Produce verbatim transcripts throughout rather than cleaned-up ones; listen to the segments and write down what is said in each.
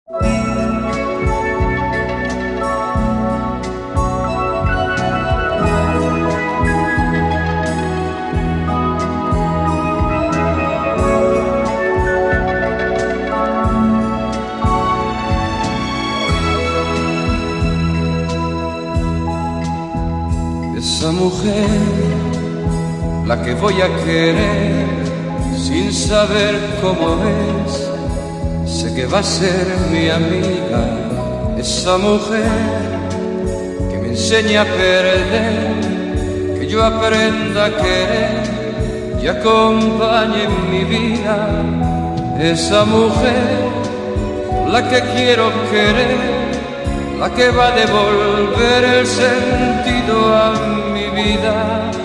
Esa mujer, la que voy a querer sin saber cómo es, sé que va a ser mi amiga. Esa mujer que me enseña a perder, que yo aprenda a querer y acompañe en mi vida. Esa mujer, la que quiero querer, la que va a devolver el sentido a mi vida.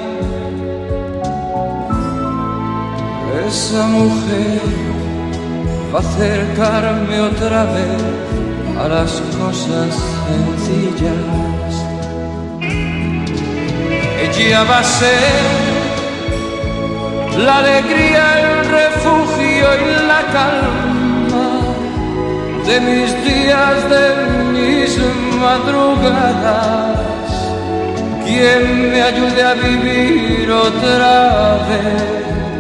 Esa mujer va a acercarme otra vez a las cosas sencillas. Ella va a ser la alegría, el refugio y la calma de mis días, de mis madrugadas, quien me ayude a vivir otra vez.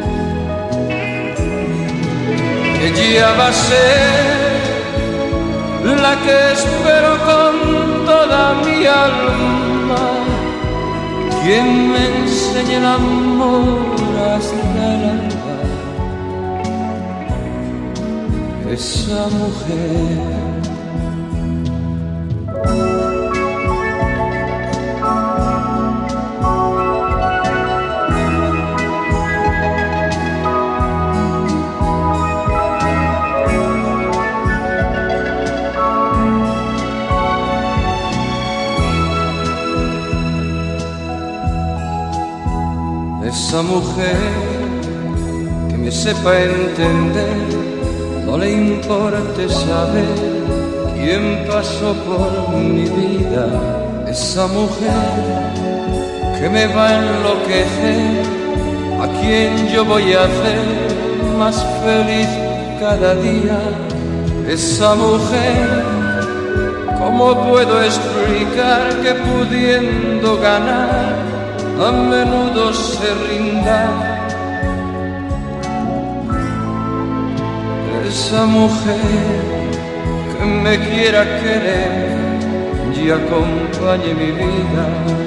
Ella va a ser la que espero con toda mi alma, quien me enseñe el amor hasta el alba. Esa mujer. Esa mujer que me sepa entender, no le importe saber quién pasó por mi vida. Esa mujer que me va a enloquecer, a quien yo voy a hacer más feliz cada día. Esa mujer, ¿cómo puedo explicar que pudiendo ganar a menudo se rinda? Esa mujer que me quiera querer y acompañe mi vida.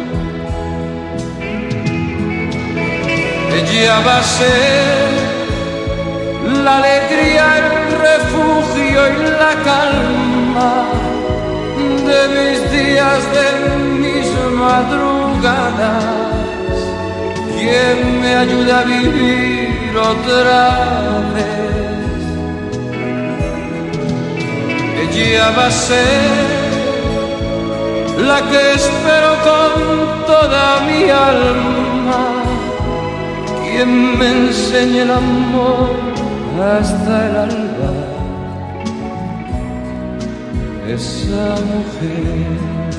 Ella va a ser la alegría, el refugio y la calma de mis días, de mis madrugadas, quien me ayuda a vivir otra vez. Ella va a ser la que espero con toda mi alma, quien me enseñe el amor hasta el alba. Esa mujer.